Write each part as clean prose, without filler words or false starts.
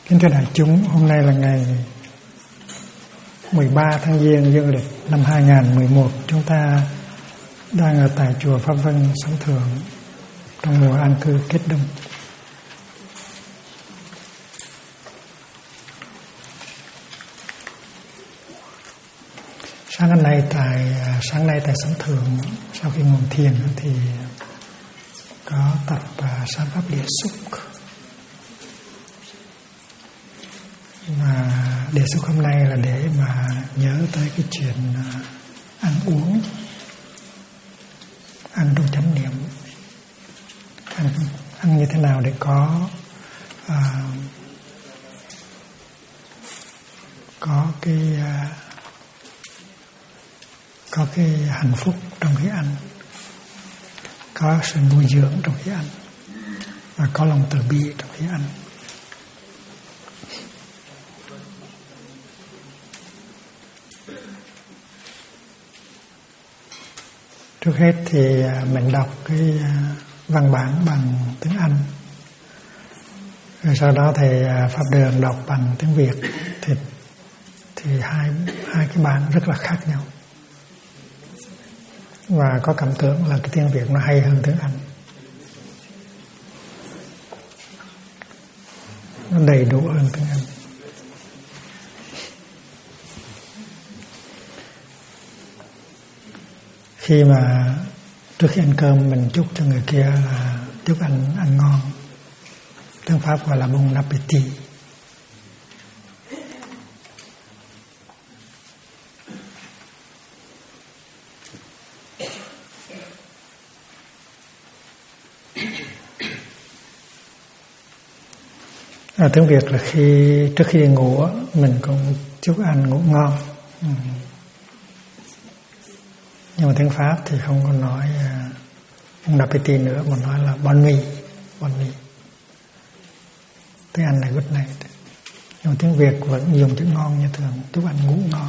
Kính thưa đại chúng, hôm nay là ngày 13 tháng Giêng dương lịch năm 2011. Chúng ta đang ở tại chùa Pháp Vân Sống Thượng trong mùa an cư kết đông. Sáng nay tại Sống Thượng, sau khi ngồi thiền thì có tập sáng pháp địa xúc. Mà đề xuất hôm nay là để mà nhớ tới cái chuyện ăn uống, ăn trong chánh niệm, ăn như thế nào để có cái hạnh phúc trong khi ăn, có sự nuôi dưỡng trong khi ăn, và có lòng từ bi trong khi ăn. Trước hết thì mình đọc cái văn bản bằng tiếng Anh, rồi sau đó thầy Pháp Đường đọc bằng tiếng Việt, thì hai cái bản rất là khác nhau, và có cảm tưởng là cái tiếng Việt nó hay hơn tiếng Anh, nó đầy đủ hơn tiếng Anh. Khi mà trước khi ăn cơm mình chúc cho người kia là chúc anh ăn ngon, tiếng Pháp gọi là bon appétit. Tiếng Việt là trước khi đi ngủ mình cũng chúc anh ngủ ngon. Nhưng mà tiếng Pháp thì không có nói bon appétit nữa, mà nói là bonne nuit. Tiếng Anh là good night. Nhưng mà tiếng Việt vẫn dùng chữ ngon như thường, chúc anh ngủ ngon.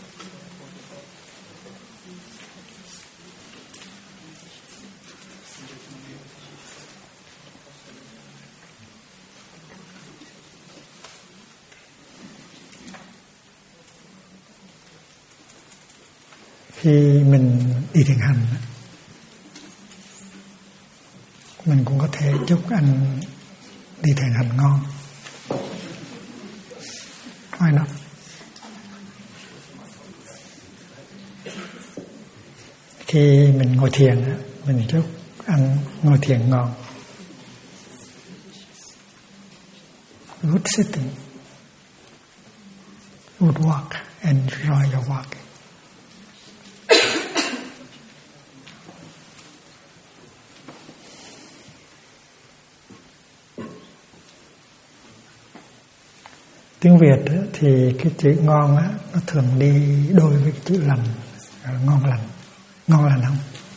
Khi mình đi thiền hành, mình cũng có thể chúc anh đi thiền hành ngon. Why not? Khi mình ngồi thiền, mình chúc anh ngồi thiền ngon. Good sitting, good walk, enjoy your walk. Tiếng Việt thì cái chữ ngon nó thường đi đôi với cái chữ lành, ngon lành không?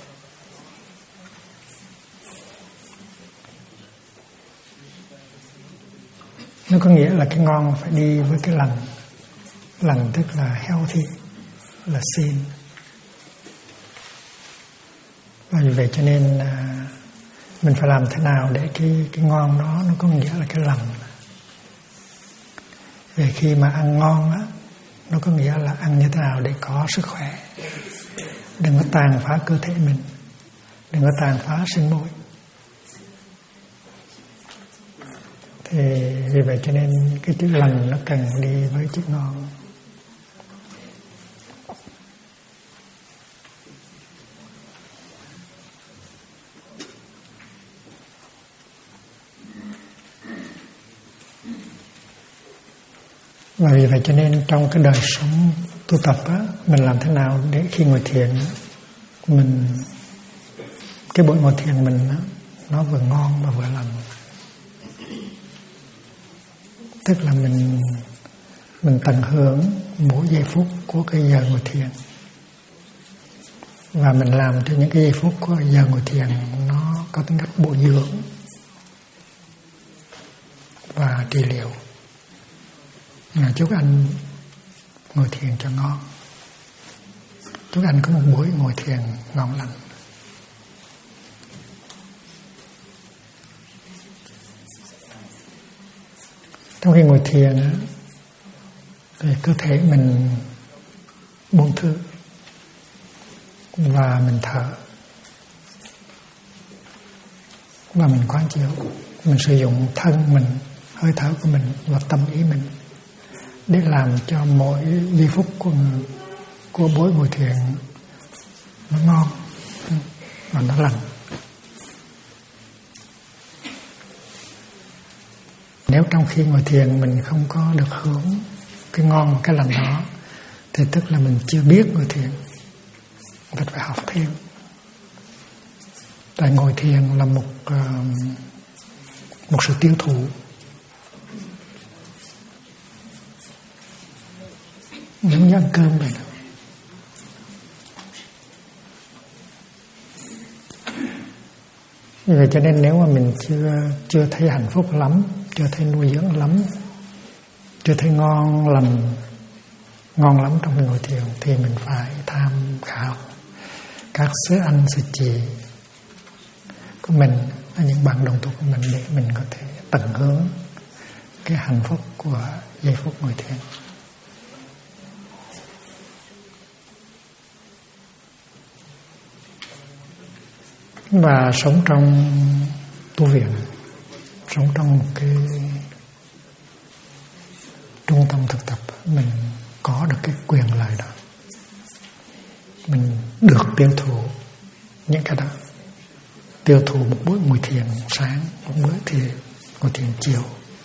Nó có nghĩa là cái ngon phải đi với cái lành tức là healthy, là sane. Và vì vậy cho nên mình phải làm thế nào để cái ngon đó nó có nghĩa là cái lành. Về khi mà ăn ngon nó có nghĩa là ăn như thế nào để có sức khỏe, đừng có tàn phá cơ thể mình, đừng có tàn phá sinh môi. Thì vì vậy cho nên cái chữ lành nó cần đi với chữ ngon. Và vì vậy cho nên trong cái đời sống tu tập mình làm thế nào để khi ngồi thiền cái buổi ngồi thiền mình nó vừa ngon mà vừa lành. Tức là mình tận hưởng mỗi giây phút của cái giờ ngồi thiền, và mình làm cho những cái giây phút của giờ ngồi thiền nó có tính cách bổ dưỡng và trị liệu. Chúc anh ngồi thiền cho ngon, chúc anh có một buổi ngồi thiền ngon lành. Trong khi ngồi thiền thì cơ thể mình buông thư và mình thở và mình quán chiếu, mình sử dụng thân mình, hơi thở của mình và tâm ý mình để làm cho mỗi giây phút của buổi ngồi thiền nó ngon và nó lành. Nếu trong khi ngồi thiền mình không có được hướng cái ngon và cái lành đó thì tức là mình chưa biết ngồi thiền, mình phải học thêm. Tại ngồi thiền là một sự tiêu thụ. Giống như ăn cơm vậy đó. Vì vậy cho nên nếu mà mình chưa thấy hạnh phúc lắm, chưa thấy nuôi dưỡng lắm, chưa thấy ngon lắm trong ngồi thiền thì mình phải tham khảo các sư anh sư chị của mình, những bạn đồng tu của mình để mình có thể tận hưởng cái hạnh phúc của giây phút ngồi thiền. Và sống trong tu viện, sống trong một cái trung tâm thực tập, mình có được cái quyền lợi đó, mình được tiêu thụ những cái đó, tiêu thụ một buổi ngồi thiền sáng, một bữa thì ngồi thiền chiều.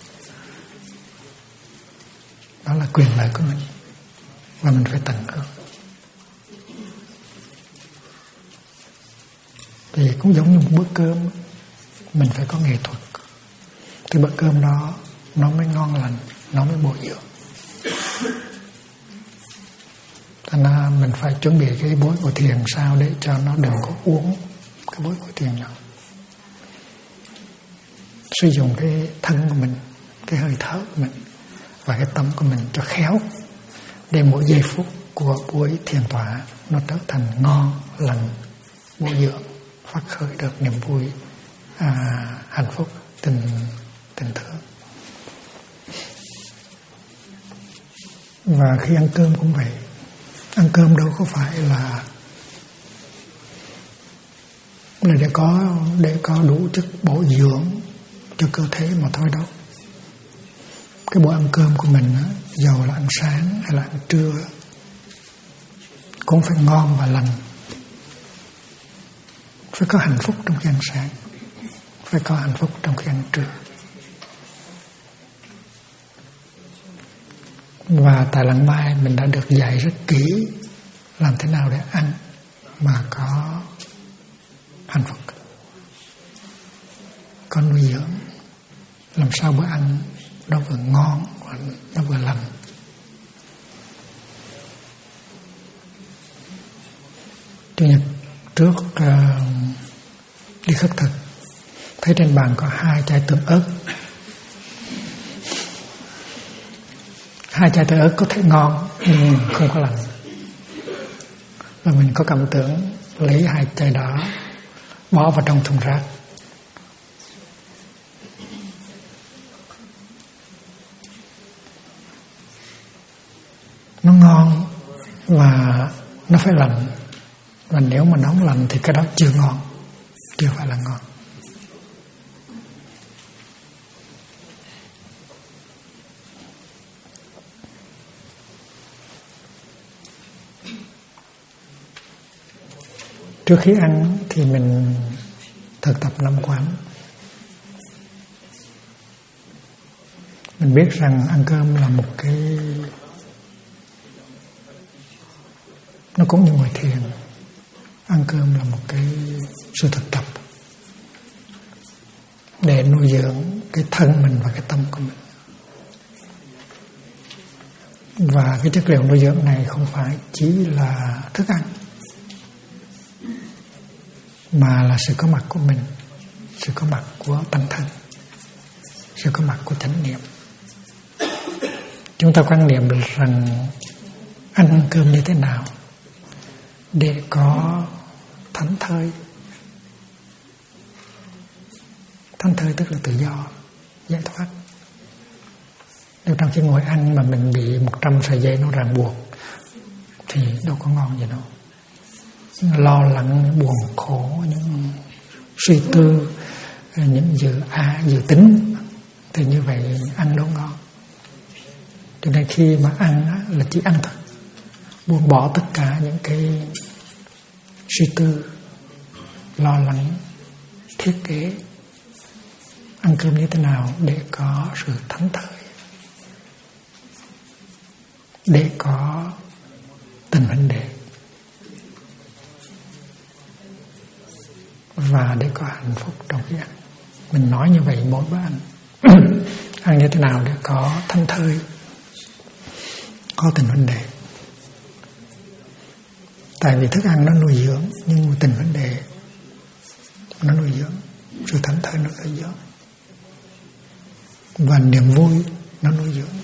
Đó là quyền lợi của mình và mình phải tận hưởng. Thì cũng giống như một bữa cơm, mình phải có nghệ thuật thì bữa cơm đó nó mới ngon lành, nó mới bổ dưỡng. Thành ra mình phải chuẩn bị cái buổi ngồi thiền sao để cho nó đừng có uống cái buổi ngồi thiền nào. Sử dụng cái thân của mình, cái hơi thở của mình và cái tâm của mình cho khéo, để mỗi giây phút của buổi thiền tọa nó trở thành ngon lành, bổ dưỡng, phát khởi được niềm vui, hạnh phúc, tình thương. Và khi ăn cơm cũng vậy. Ăn cơm đâu có phải là để có đủ chất bổ dưỡng cho cơ thể mà thôi đâu. Cái bữa ăn cơm của mình á, dầu là ăn sáng hay là ăn trưa cũng phải ngon và lành. Phải có hạnh phúc trong khi ăn sáng, phải có hạnh phúc trong khi ăn trưa. Và tại Lăng Mai mình đã được dạy rất kỹ làm thế nào để ăn mà có hạnh phúc, có nuôi dưỡng, làm sao bữa ăn nó vừa ngon và nó vừa lành. Chủ nhật trước đi khất thực, thấy trên bàn có 2 chai tương ớt. 2 chai tương ớt có thể ngon nhưng không có lành. Và mình có cảm tưởng lấy 2 chai đó bỏ vào trong thùng rác. Nó ngon và nó phải lành. Và nếu mà nó không lành thì cái đó chưa ngon, chưa phải là ngon. Trước khi ăn thì mình thực tập 5 quán. Mình biết rằng ăn cơm là một cái, nó cũng như ngồi thiền. Ăn cơm là một cái sự thực tập để nuôi dưỡng cái thân mình và cái tâm của mình. Và cái chất liệu nuôi dưỡng này không phải chỉ là thức ăn, mà là sự có mặt của mình, sự có mặt của tâm thân, sự có mặt của chánh niệm. Chúng ta quan niệm được rằng ăn cơm như thế nào để có thảnh thơi. Thảnh thơi tức là tự do, giải thoát. Nếu trong khi ngồi ăn mà mình bị 100 sợi dây nó ràng buộc thì đâu có ngon gì đâu. Lo lắng, buồn khổ, những suy tư, những dự tính thì như vậy ăn đâu ngon. Cho nên khi mà ăn là chỉ ăn thôi, buông bỏ tất cả những cái suy tư, lo lắng, thiết kế. Ăn cơm như thế nào để có sự thảnh thơi, để có tình huynh đệ, và để có hạnh phúc trong khi ăn. Mình nói như vậy mỗi bữa ăn. Ăn như thế nào để có thảnh thơi, có tình huynh đệ. Tại vì thức ăn nó nuôi dưỡng, nhưng mà tình huynh đệ nó nuôi dưỡng, sự thảnh thơi nó nuôi dưỡng, và niềm vui nó nuôi dưỡng.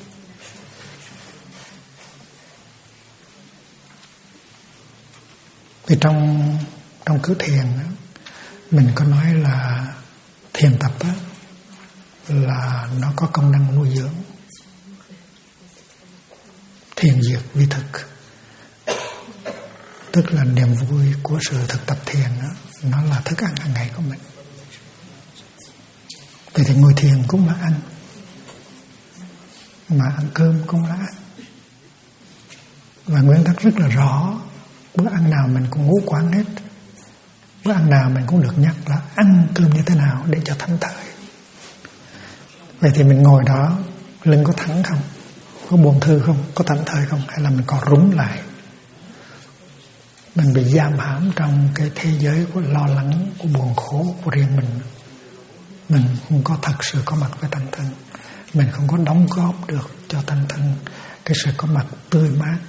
Thì trong cử thiền mình có nói là thiền tập là nó có công năng nuôi dưỡng. Thiền diệt vi thực, tức là niềm vui của sự thực tập thiền nó là thức ăn hàng ngày của mình. Vậy thì ngồi thiền cũng là ăn, mà ăn cơm cũng là ăn. Và nguyên tắc rất là rõ, bữa ăn nào mình cũng ngũ quán hết. Bữa ăn nào mình cũng được nhắc là ăn cơm như thế nào để cho thảnh thơi. Vậy thì mình ngồi đó, lưng có thẳng không? Có buồn thư không? Có thảnh thơi không? Hay là mình còn rúng lại? Mình bị giam hãm trong cái thế giới của lo lắng, của buồn khổ của riêng mình. Mình không có thật sự có mặt với tăng thân. Mình không có đóng góp được cho tăng thân cái sự có mặt tươi mát.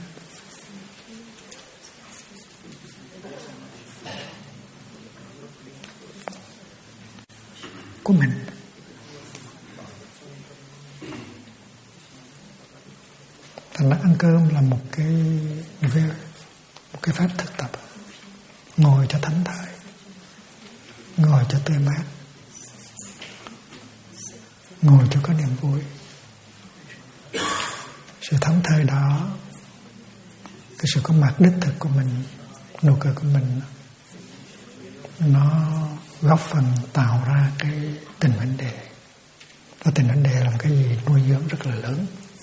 Của mình. Thành ra ăn cơm là một cái pháp thực tập. Ngồi cho thảnh thơi, ngồi cho tươi mát, ngồi cho có niềm vui. Sự thảnh thơi đó, cái sự có mặt đích thực của mình, nụ cười của mình, nó góp phần tạo ra cái tình huynh đệ. Và tình huynh đệ là một cái gì nuôi dưỡng rất là lớn.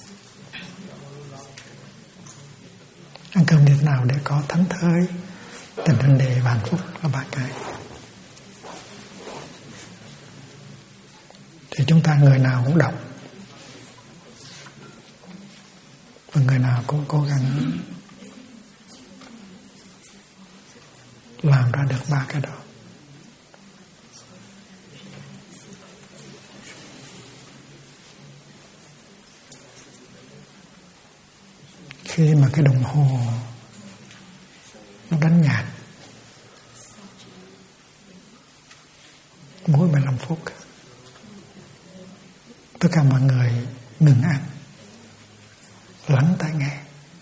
Ăn cơm như thế nào để có thảnh thơi, tình huynh đệ và hạnh phúc là ba cái. Thì chúng ta người nào cũng đọc, và người nào cũng cố gắng làm ra được ba cái đó. Khi mà cái đồng hồ nó đánh nhạc mỗi 15 phút, tất cả mọi người ngừng ăn, lắng tai nghe,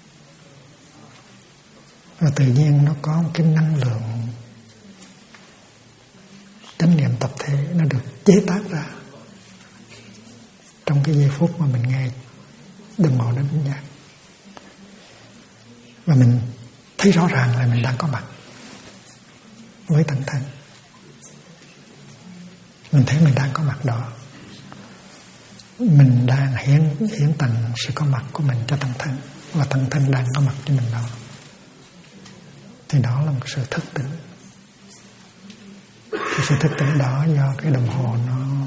và tự nhiên nó có một cái năng lượng chánh niệm tập thể nó được chế tác ra trong cái giây phút mà mình nghe đồng hồ đánh nhạc. Và mình thấy rõ ràng là mình đang có mặt với tăng thân. Mình thấy mình đang có mặt đó. Mình đang hiến tặng sự có mặt của mình cho tăng thân, và tăng thân đang có mặt cho mình đó. Thì đó là một sự thức tỉnh. Cái sự thức tỉnh đó do cái đồng hồ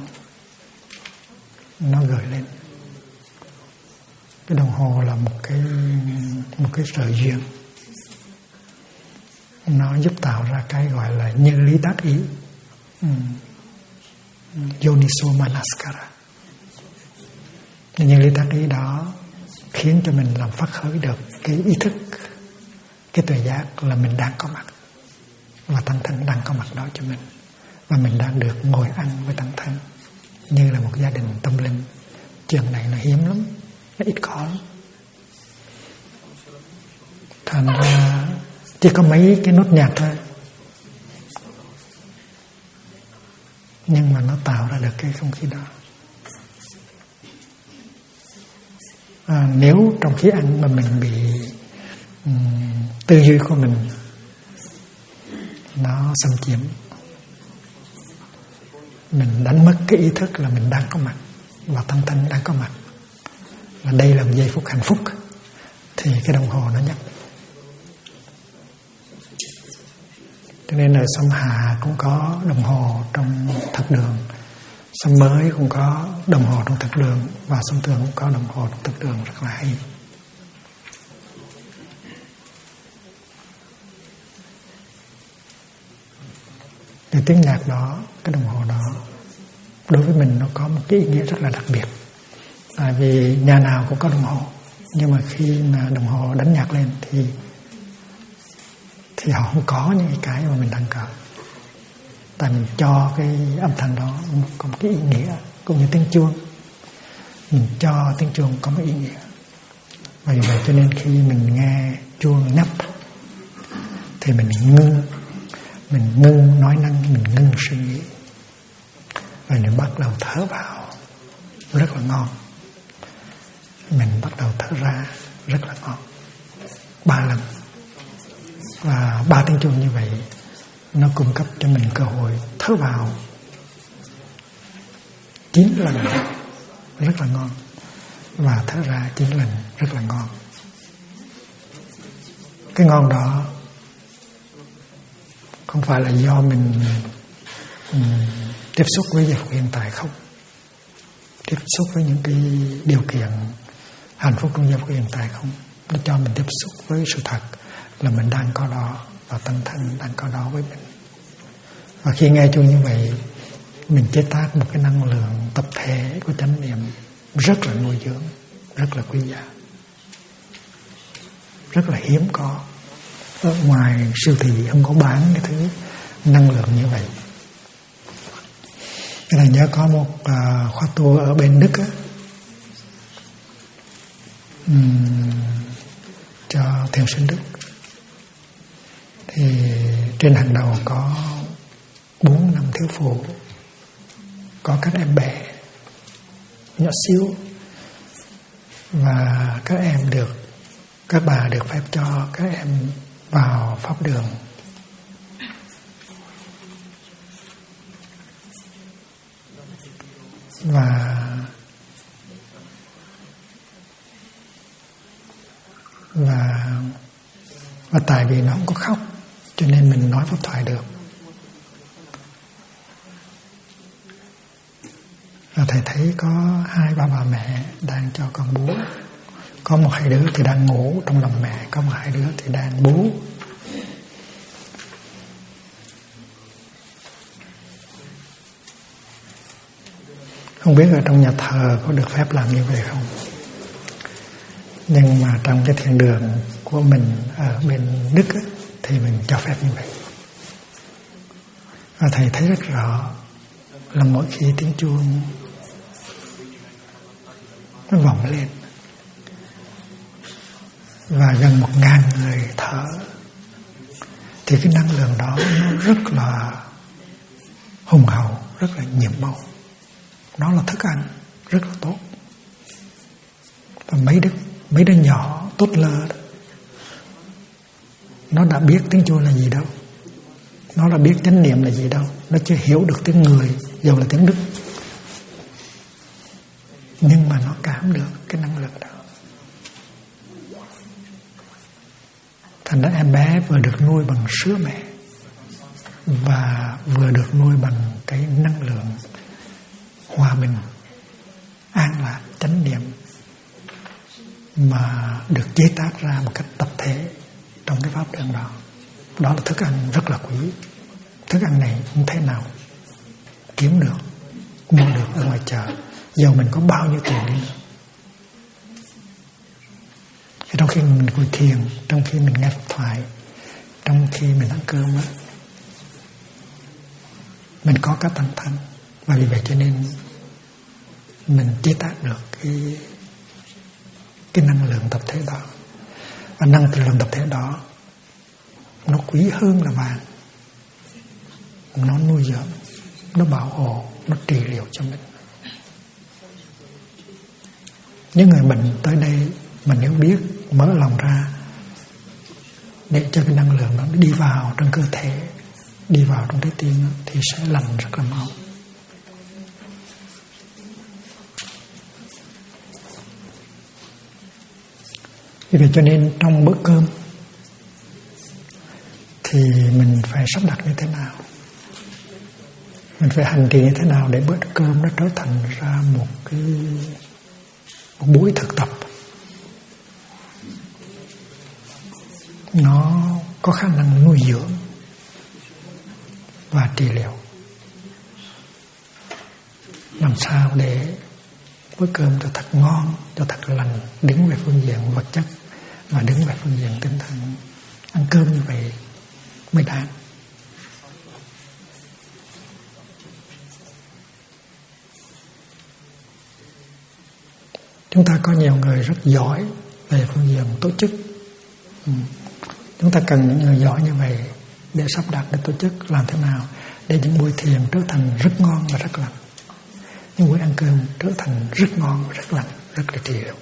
nó gửi lên. Cái đồng hồ là một cái sợi duyên. Nó giúp tạo ra cái gọi là nhân lý tác ý, Yoniso Manaskara. Nhân lý tác ý đó khiến cho mình làm phát khởi được cái ý thức, cái tuệ giác là mình đang có mặt, và tăng thân đang có mặt đó cho mình, và mình đang được ngồi ăn với tăng thân như là một gia đình tâm linh. Chuyện này nó hiếm lắm, nó ít có lắm. Thành ra chỉ có mấy cái nốt nhạc thôi, nhưng mà nó tạo ra được cái không khí đó. Nếu trong khi ăn mà mình bị tư duy của mình nó xâm chiếm, mình đánh mất cái ý thức là mình đang có mặt và tâm thanh đang có mặt, và đây là một giây phút hạnh phúc, thì cái đồng hồ nó nhắc. Cho nên là sông Hà cũng có đồng hồ trong thực đường, sông Mới cũng có đồng hồ trong thực đường, và sông Tường cũng có đồng hồ trong thực đường, rất là hay. Cái tiếng nhạc đó, cái đồng hồ đó, đối với mình nó có một cái ý nghĩa rất là đặc biệt. Tại vì nhà nào cũng có đồng hồ, nhưng mà khi mà đồng hồ đánh nhạc lên thì họ không có những cái mà mình đang cần. Tại mình cho cái âm thanh đó có một cái ý nghĩa, cũng như tiếng chuông, mình cho tiếng chuông có một ý nghĩa. Vì vậy cho nên khi mình nghe chuông nhấp thì mình ngưng nói năng, mình ngưng suy nghĩ, và mình bắt đầu thở vào rất là ngon, mình bắt đầu thở ra rất là ngon, 3 lần. Và 3 tiếng chuông như vậy nó cung cấp cho mình cơ hội thở vào 9 lần rất là ngon, và thở ra 9 lần rất là ngon. Cái ngon đó không phải là do mình tiếp xúc với giây phút hiện tại không, tiếp xúc với những cái điều kiện hạnh phúc trong giây phút hiện tại không, nó cho mình tiếp xúc với sự thật là mình đang có đó, và tâm thanh đang có đó với mình. Và khi nghe chuông như vậy, mình chế tác một cái năng lượng tập thể của chánh niệm rất là nuôi dưỡng, rất là quý giá, rất là hiếm có. Ở ngoài siêu thị không có bán cái thứ năng lượng như vậy. Cái này nhớ có một khóa tu ở bên Đức á, cho thiền sinh Đức, thì trên hàng đầu có 4-5 thiếu phụ, có các em bé nhỏ xíu, và các bà được phép cho các em vào pháp đường. Và tại vì nó không có khóc cho nên mình nói pháp thoại được. Và thầy thấy có 2-3 bà mẹ đang cho con bú, có 1-2 đứa thì đang ngủ trong lòng mẹ, có 1-2 đứa thì đang bú. Không biết ở trong nhà thờ có được phép làm như vậy không? Nhưng mà trong cái thiền đường của mình ở bên Đức ấy, thì mình cho phép như vậy. Và thầy thấy rất rõ là mỗi khi tiếng chuông nó vọng lên và gần 1000 người thở, thì cái năng lượng đó nó rất là hùng hậu, rất là nhiệm màu. Nó là thức ăn rất là tốt. Và mấy đứa nhỏ tốt lơ đó, nó đã biết tiếng chuông là gì đâu, nó đã biết chánh niệm là gì đâu, nó chưa hiểu được tiếng người, dù là tiếng Đức, nhưng mà nó cảm được cái năng lượng đó. Thành ra em bé vừa được nuôi bằng sữa mẹ và vừa được nuôi bằng cái năng lượng hòa bình, an lạc, chánh niệm mà được chế tác ra một cách tập thể trong cái pháp đường đó. Đó là thức ăn rất là quý. Thức ăn này không thể nào kiếm được, mua được ở ngoài chợ, dầu mình có bao nhiêu tiền đi nữa. Trong khi mình ngồi thiền, trong khi mình nghe pháp thoại, trong khi mình ăn cơm á, mình có các tâm thanh. Và vì vậy cho nên mình chế tác được cái năng lượng tập thể đó. Và năng lượng tập thể đó nó quý hơn là vàng. Nó nuôi dưỡng, nó bảo hộ, nó trị liệu cho mình. Những người bệnh tới đây mà nếu biết mở lòng ra để cho cái năng lượng đó đi vào trong cơ thể, đi vào trong trái tim thì sẽ lành rất là mau. Vì vậy cho nên trong bữa cơm thì mình phải sắp đặt như thế nào, mình phải hành trì như thế nào để bữa cơm nó trở thành ra một buổi thực tập, nó có khả năng nuôi dưỡng và trị liệu. Làm sao để bữa cơm cho thật ngon, cho thật lành, đứng về phương diện vật chất và đứng về phương diện tinh thần. Ăn cơm như vậy mới đáng. Chúng ta có nhiều người rất giỏi về phương diện tổ chức. Chúng ta cần những người giỏi như vậy để sắp đặt cái tổ chức làm thế nào để những buổi thiền trở thành rất ngon và rất lành, những buổi ăn cơm trở thành rất ngon và rất lành, rất là trị liệu.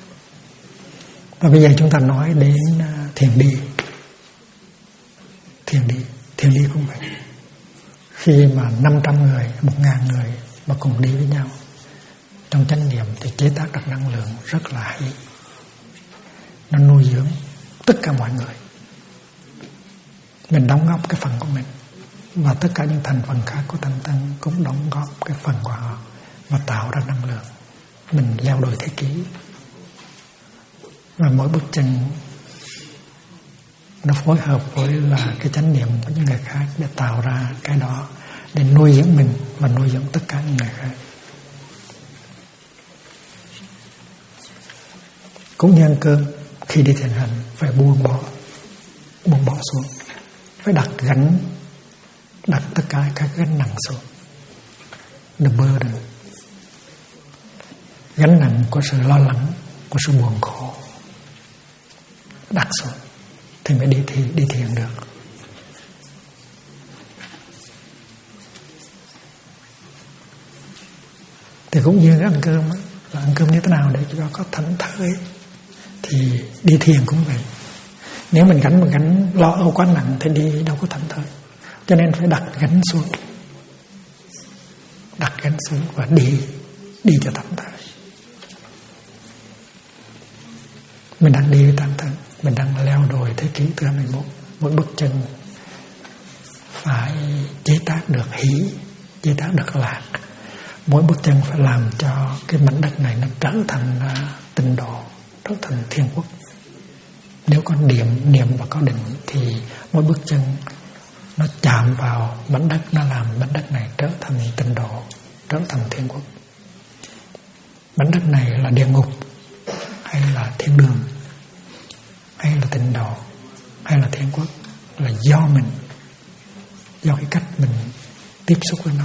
Và bây giờ chúng ta nói đến thiền đi. Thiền đi cũng vậy. Khi mà 500 người, 1000 người mà cùng đi với nhau trong chánh niệm thì chế tác được năng lượng rất là hay. Nó nuôi dưỡng tất cả mọi người. Mình đóng góp cái phần của mình, và tất cả những thành phần khác của thanh tăng cũng đóng góp cái phần của họ và tạo ra năng lượng. Mình leo đồi thế kỷ, và mỗi bước chân nó phối hợp với là cái chánh niệm của những người khác để tạo ra cái đó, để nuôi dưỡng mình và nuôi dưỡng tất cả những người khác. Cũng như ăn cơm, khi đi thiền hành phải buông bỏ xuống, phải đặt tất cả các gánh nặng xuống. The burden, gánh nặng của sự lo lắng, của sự buồn khổ, đặt xuống thì mới đi thiền được. Thì cũng như ăn cơm ấy, là ăn cơm như thế nào để cho có thảnh thơi, thì đi thiền cũng vậy. Nếu mình gánh một gánh lo âu quá nặng thì đi đâu có thảnh thơi. Cho nên phải đặt gánh xuống, và đi cho thảnh thơi. Mình đang đi với tam thân, mình đang leo đồi thế kỷ thứ 21. Mỗi bước chân phải chế tác được hỷ, chế tác được lạc. Mỗi bước chân phải làm cho cái mảnh đất này nó trở thành tịnh độ, trở thành thiên quốc. Nếu có niệm và có định thì mỗi bước chân nó chạm vào mảnh đất, nó làm mảnh đất này trở thành tịnh độ, trở thành thiên quốc. Mảnh đất này là địa ngục hay là thiên đường, hay là tịnh độ, hay là thiên quốc, là do mình, do cái cách mình tiếp xúc với nó.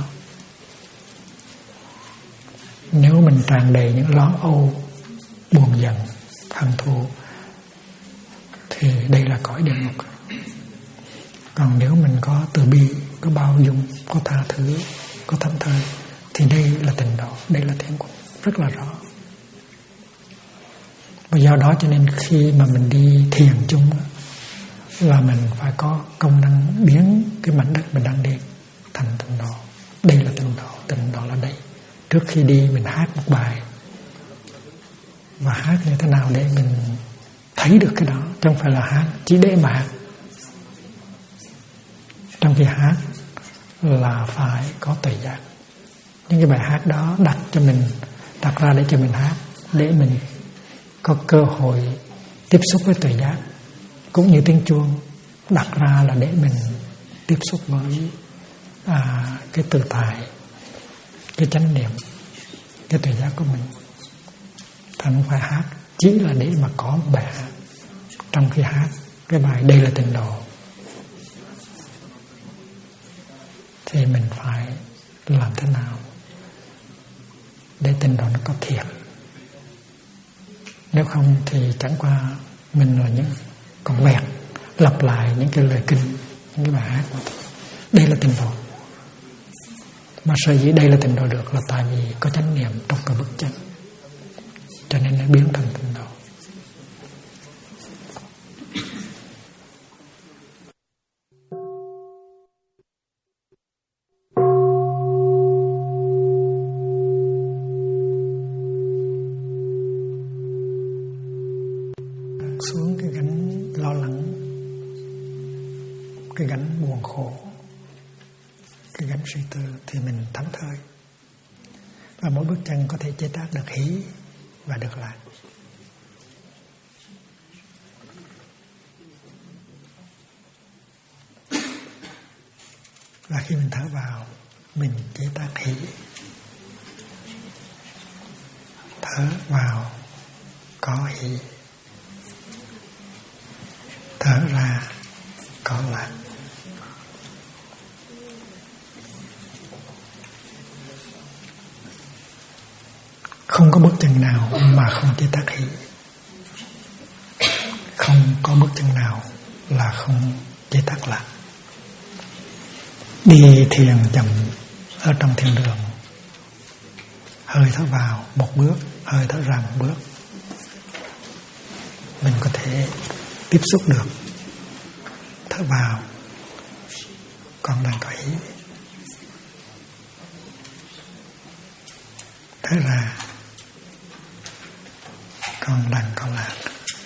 Nếu mình tràn đầy những lo âu, buồn giận, hận thù thì đây là cõi địa ngục. Còn nếu mình có từ bi, có bao dung, có tha thứ, có thảnh thơi thì đây là tịnh độ, đây là thiên quốc, rất là rõ. Và do đó cho nên khi mà mình đi thiền chung là mình phải có công năng biến cái mảnh đất mình đang đi thành tịnh độ. Đây là tịnh độ là đây. Trước khi đi mình hát một bài, và hát như thế nào để mình thấy được cái đó, chứ không phải là hát chỉ để mà hát. Trong khi hát là phải có tuệ giác. Những cái bài hát đó đặt ra để cho mình hát, để mình có cơ hội tiếp xúc với tuệ giác. Cũng như tiếng chuông đặt ra là để mình tiếp xúc với cái tự tại, cái chánh niệm, cái tuệ giác của mình. Thành không phải hát chỉ là để mà có một bài hát. Trong khi hát cái bài đây là tịnh độ thì mình phải làm thế nào để tịnh độ nó có thiệt. Nếu không thì chẳng qua mình là những con bẹt lặp lại những cái lời kinh, những cái bài hát mà đây là tịnh độ. Mà sở dĩ đây là tịnh độ được là tại vì có chánh niệm trong cả bức chân. cho nên nó biến thành tịnh độ. Xuống cái gánh lo lắng, cái gánh buồn khổ, cái gánh suy tư thì mình thảnh thơi. Và mỗi bước chân có thể chế tác được hỷ và được lạc. Và khi mình thở vào, mình chế tác hỷ. Thở vào có hỷ, thở ra có lạc. Không có bước chân nào mà không chế tác hỷ. Không có bước chân nào là không chế tác lạc. Đi thiền chậm ở trong thiền đường, hơi thở vào một bước, hơi thở ra một bước, mình có thể tiếp xúc được. Thở vào còn đang có hỷ, thở ra còn đang có lạc.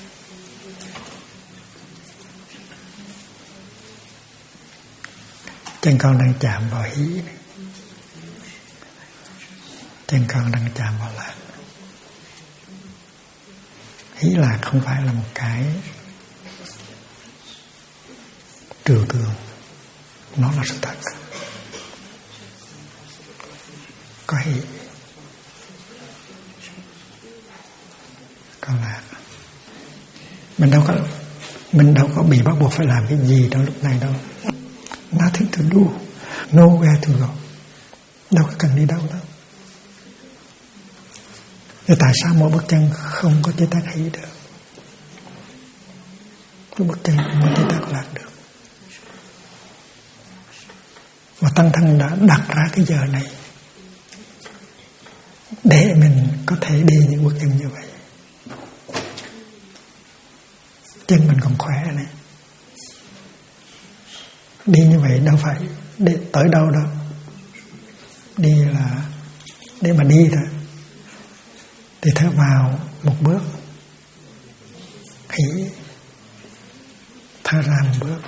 Chân con đang chạm vào hỷ, chân con đang chạm vào lạc. Hỷ lạc không phải là một cái trừu tượng, nó là sự thật. Có hỷ, có lạc. Mình đâu có bị bắt buộc phải làm cái gì trong lúc này đâu. Nothing to do, nowhere to go. Đâu có cần đi đâu đâu. Thì tại sao mỗi bước chân không có chế tác hỷ được? Mỗi bước chân không có chế tác lạc được. Và Tăng Thân đã đặt ra cái giờ này để mình có thể đi những bước chân như vậy. Chân mình còn khỏe này, đi như vậy đâu phải để tới đâu đâu. Đi là để mà đi thôi. Thì thở vào một bước hỷ, thở ra một bước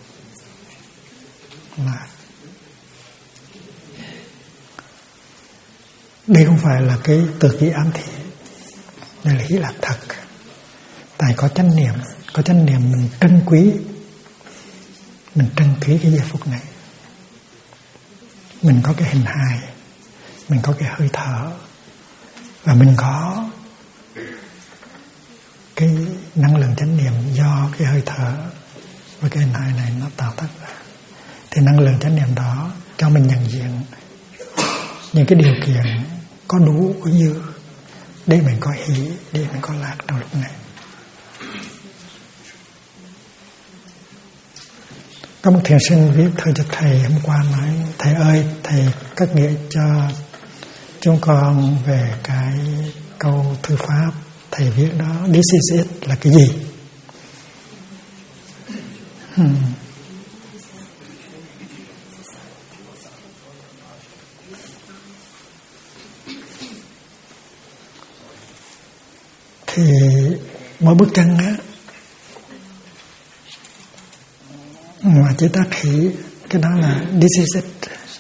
lạc. Đây không phải là cái từ ký ám thị, đây là hỷ lạc thật. Tại có chánh niệm mình trân quý, mình trân quý cái giây phút này. Mình có cái hình hài, mình có cái hơi thở, và mình có cái năng lượng chánh niệm do cái hơi thở và cái hình hài này nó tạo tác ra. Thì năng lượng chánh niệm đó cho mình nhận diện những cái điều kiện có đủ, có dư để mình có hỷ, để mình có lạc trong lúc này. Có một thiền sinh viết thơ cho thầy hôm qua nói: thầy ơi, thầy cắt nghĩa cho chúng con về cái câu thư pháp thầy viết đó, this is it là cái gì? Thì mỗi bước chân á mà chế tác hỷ, cái đó là this is it.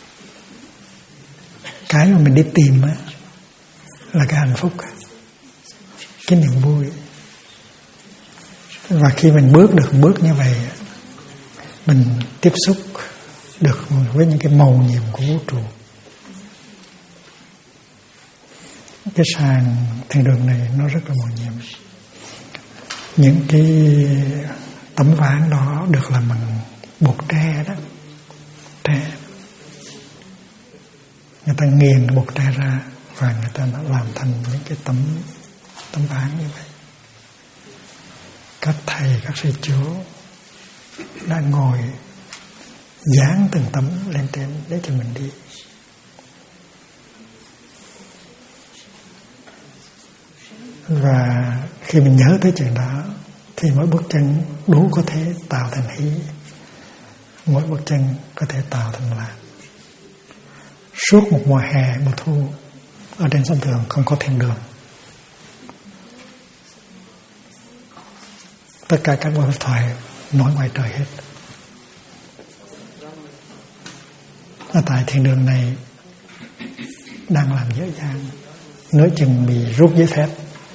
Cái mà mình đi tìm á là cái hạnh phúc, cái niềm vui. Và khi mình bước được bước như vậy, mình tiếp xúc được với những cái màu nhiệm của vũ trụ. Cái sàn thiền đường này nó rất là màu nhiệm. Những cái tấm ván đó được làm bằng bột tre đó, tre. Người ta nghiền bột tre ra và người ta đã làm thành những cái tấm ván như vậy. Các thầy, các sư chúa đã ngồi dán từng tấm lên trên để cho mình đi. Và khi mình nhớ tới chuyện đó thì mỗi bước chân đủ có thể tạo thành hỷ, mỗi bước chân có thể tạo thành lạc. Suốt một mùa hè, mùa thu ở trên sông Thường không có thiên đường. Tất cả các buổi pháp thoại nói ngoài trời hết. Ở tại thiên đường này đang làm dở dang, nửa chừng bị rút giấy phép.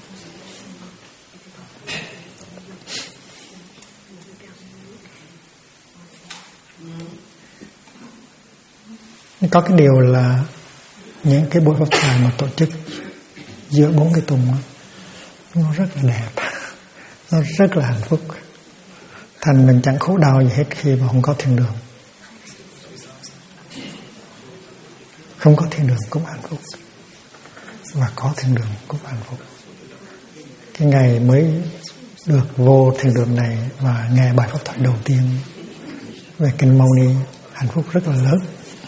Có cái điều là những cái buổi pháp thoại mà tổ chức giữa 4 cái tùng đó, nó rất là đẹp, nó rất là hạnh phúc. Thành mình chẳng khổ đau gì hết khi mà không có thiên đường. Không có thiên đường cũng hạnh phúc, và có thiên đường cũng hạnh phúc. Cái ngày mới được vô thiên đường này và nghe bài pháp thoại đầu tiên về kinh Mâu Ni, hạnh phúc rất là lớn.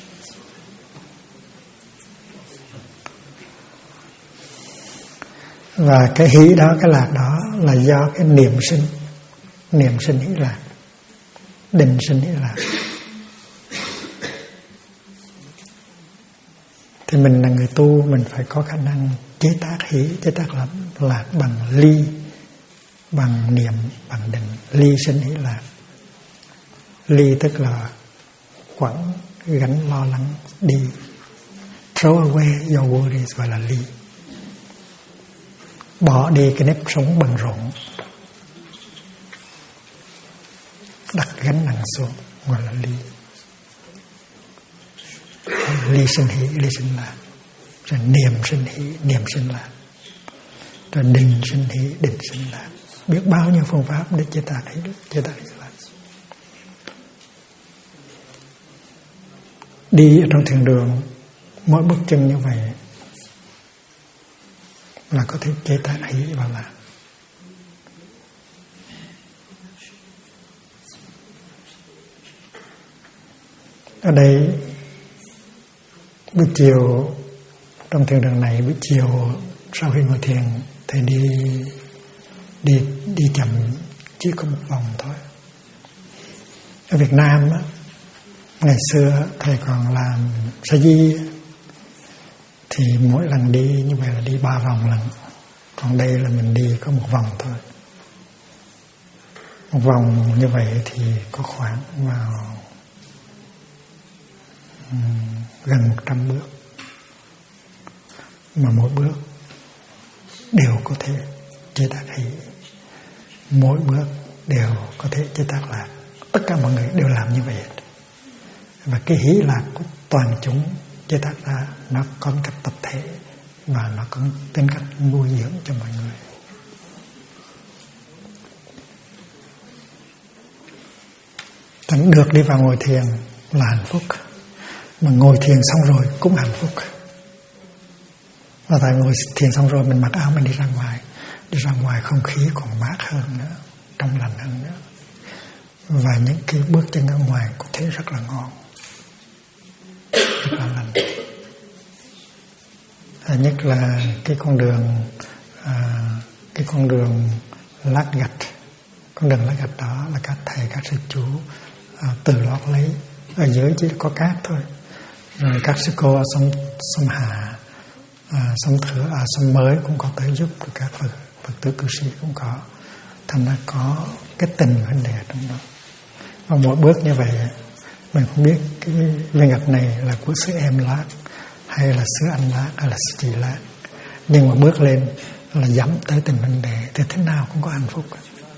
Và cái hỷ đó, cái lạc đó là do cái niệm sinh hỷ lạc, định sinh hỷ lạc. Thì mình là người tu, mình phải có khả năng chế tác hỷ, chế tác lạc bằng ly, bằng niệm, bằng định. Ly sinh hỷ lạc. Ly tức là quẳng, gánh lo lắng đi. Throw away your worries gọi là ly. Bỏ đi cái nếp sống bận rộn, đặt gánh nặng xuống gọi là ly. Ly sinh hỷ, ly sinh lạc. Rồi niệm sinh hỷ, niệm sinh lạc. Rồi định sinh hỷ, định sinh lạc. Biết bao nhiêu phương pháp để chế tác hỷ, chế tác hỷ lạc. Đi ở trong thiền đường, mỗi bước chân như vậy là có thể chế tác hỷ và lạc. Ở đây buổi chiều trong thiền đường này, buổi chiều sau khi ngồi thiền thầy đi chậm chỉ có một vòng thôi. Ở Việt Nam á, ngày xưa thầy còn làm sa di thì mỗi lần đi như vậy là đi 3 vòng lần. Còn đây là mình đi có một vòng thôi. Một vòng như vậy thì có khoảng vào gần 100 bước. Mà mỗi bước đều có thể chế tác hỷ, mỗi bước đều có thể chế tác lạc. Tất cả mọi người đều làm như vậy. Và cái hỷ lạc của toàn chúng chế tác ra nó có cách tập thể và nó có tính cách nuôi dưỡng cho mọi người. Thành được đi vào ngồi thiền là hạnh phúc, mà ngồi thiền xong rồi cũng hạnh phúc. Và tại ngồi thiền xong rồi mình mặc áo mình đi ra ngoài không khí còn mát hơn nữa, trong lành hơn nữa. Và những cái bước chân ở ngoài cũng thấy rất là ngon, rất là lành. Nhất là cái con đường lát gạch. Con đường lát gạch đó là các thầy, các sư chú tự lót lấy. Ở dưới chỉ có cát thôi. Rồi các sư cô ở sông Hà, sông Thửa, sông Mới cũng có tới giúp. Rồi các Phật tử cư sĩ cũng có. Thành ra có cái tình vấn đề trong đó. Và mỗi bước như vậy mình không biết cái viên gạch này là của sư em Lát hay là sư anh Lát hay là sư chị Lát, nhưng mà bước lên là dẫm tới tình vấn đề thì thế nào cũng có hạnh phúc.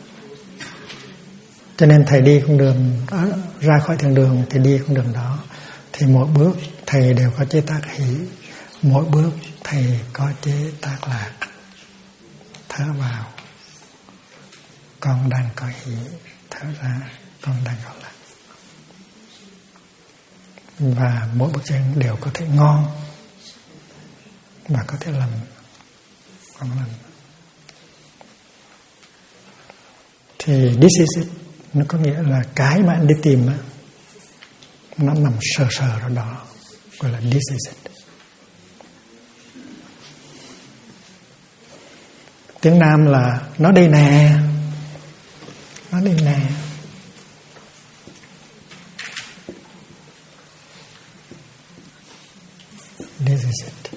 Cho nên thầy đi con đường ra khỏi thiền đường thì đi con đường đó, thì mỗi bước thầy đều có chế tác hỷ, mỗi bước thầy có chế tác lạc. Thở vào con đang có hỷ, thở ra con đang có lạc. Và mỗi bước chân đều có thể ngon và có thể lành, không lành. Thì this is it, nó có nghĩa là cái mà anh đi tìm á, nó nằm sờ ở đó, gọi là this is it. Tiếng Nam là nó đây nè. Nó đây nè. This is it.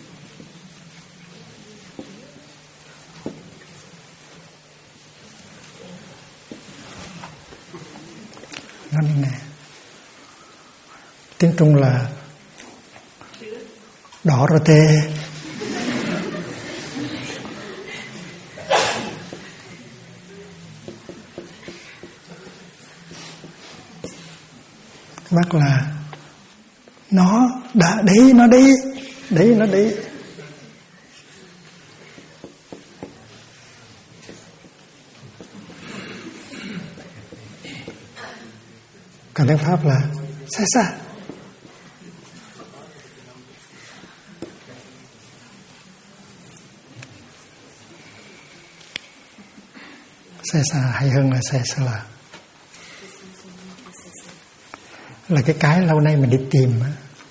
Nó đây nè. Tiếng Trung là đỏ rô tê. Bác là nó đã đi, nó đi. Đấy, nó đi. Còn tiếng Pháp là xa xa. Xa xa hay hơn là xa xa là cái lâu nay mình đi tìm.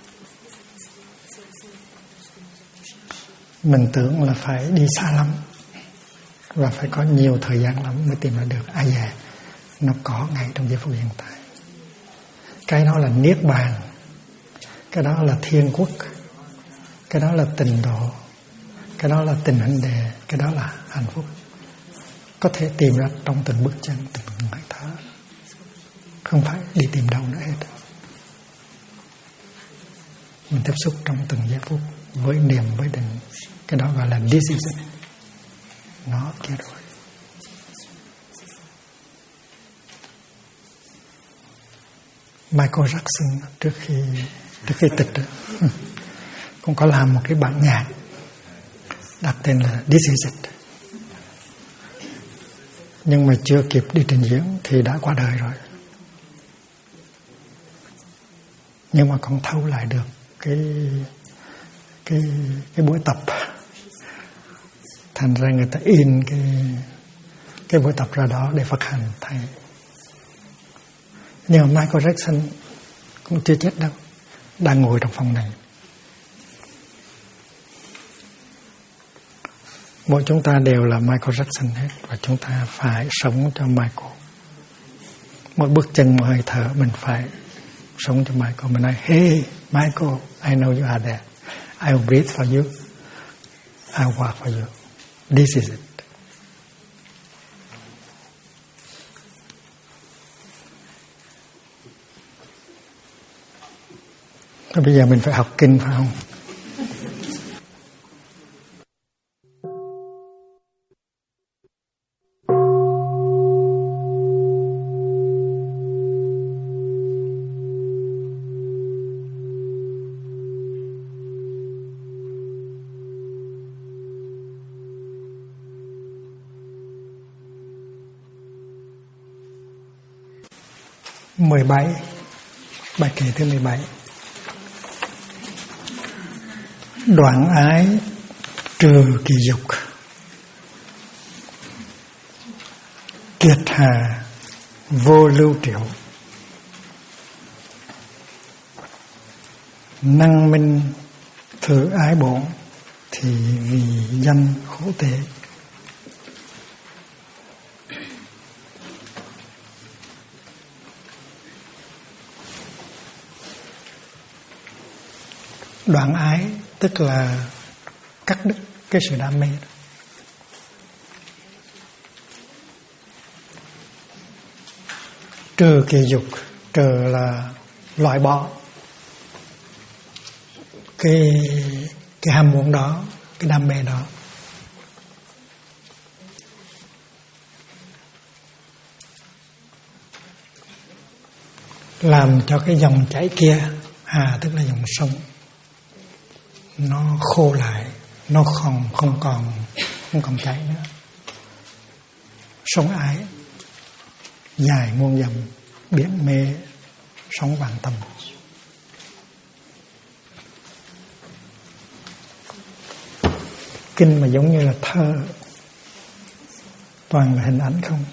Mình tưởng là phải đi xa lắm và phải có nhiều thời gian lắm mới tìm ra được. Ai dè, nó có ngay trong giây phút hiện tại. Cái đó là niết bàn, cái đó là thiên quốc, cái đó là tịnh độ, cái đó là tình huynh đệ, cái đó là hạnh phúc. Có thể tìm ra trong từng bước chân, từng hơi thở. Không phải đi tìm đâu nữa hết. Mình tiếp xúc trong từng giây phút với niềm, với định. Cái đó gọi là decision. Nó kia rồi. Michael Jackson trước khi tịch cũng có làm một cái bản nhạc đặt tên là This Is It. Nhưng mà chưa kịp đi trình diễn thì đã qua đời rồi. Nhưng mà còn thâu lại được cái buổi tập. Thành ra người ta in cái buổi tập ra đó để phát hành thay. Nhưng mà Michael Jackson cũng chưa chết đâu, đang ngồi trong phòng này. Mỗi chúng ta đều là Michael Jackson hết, và chúng ta phải sống cho Michael. Mỗi bước chân, một hơi thở mình phải sống cho Michael. Mình nói, hey Michael, I know you are there. I will breathe for you. I will work for you. This is it. Và bây giờ mình phải học kinh phải không? Bài kệ thứ 17. Đoạn ái trừ kỳ dục, kiệt hà vô lưu triệu, năng minh thử ái bổn, thì vì danh khổ tệ. Đoạn ái tức là cắt đứt cái sự đam mê. Trừ kỳ dục, trừ là loại bỏ cái ham muốn đó, cái đam mê đó. Làm cho cái dòng chảy kia, hà tức là dòng sông, nó khô lại, nó không còn chảy nữa. Sông ái dài muôn dặm, biển mê sóng vạn tầng. Kinh mà giống như là thơ, toàn là hình ảnh không.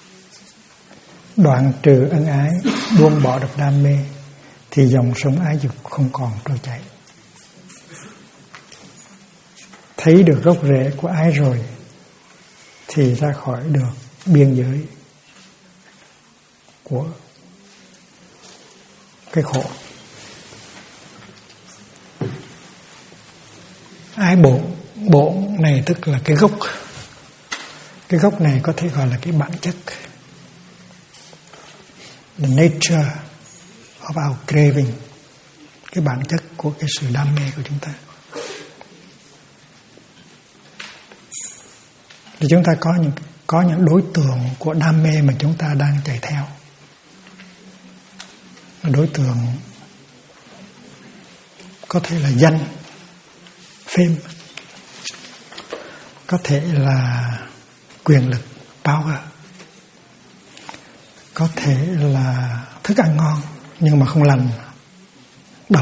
Đoạn trừ ân ái, buông bỏ được đam mê, thì dòng sông ái dục không còn trôi chảy. Thấy được gốc rễ của ái rồi thì ra khỏi được biên giới của cái khổ. Ái bổn này tức là cái gốc. Cái gốc này có thể gọi là cái bản chất, the nature of our craving, cái bản chất của cái sự đam mê của chúng ta. Thì chúng ta có những đối tượng của đam mê mà chúng ta đang chạy theo. Đối tượng có thể là danh, fame, có thể là quyền lực, power, có thể là thức ăn ngon nhưng mà không lành, độc,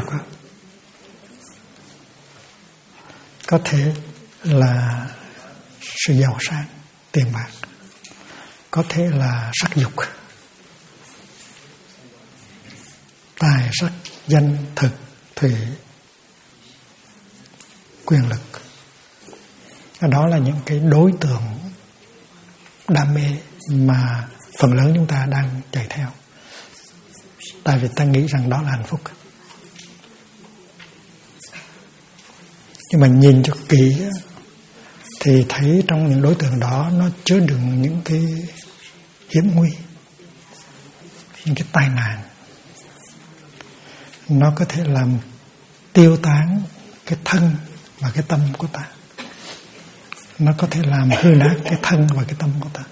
có thể là sự giàu sang, tiền bạc, có thể là sắc dục, tài sắc, danh, thực, thủy, quyền lực. Đó là những cái đối tượng đam mê mà phần lớn chúng ta đang chạy theo. Tại vì ta nghĩ rằng đó là hạnh phúc. Nhưng mà nhìn cho kỹ thì thấy trong những đối tượng đó nó chứa đựng những cái hiểm nguy, những cái tai nạn. Nó có thể làm tiêu tán cái thân và cái tâm của ta. Nó có thể làm hư nát cái thân và cái tâm của ta.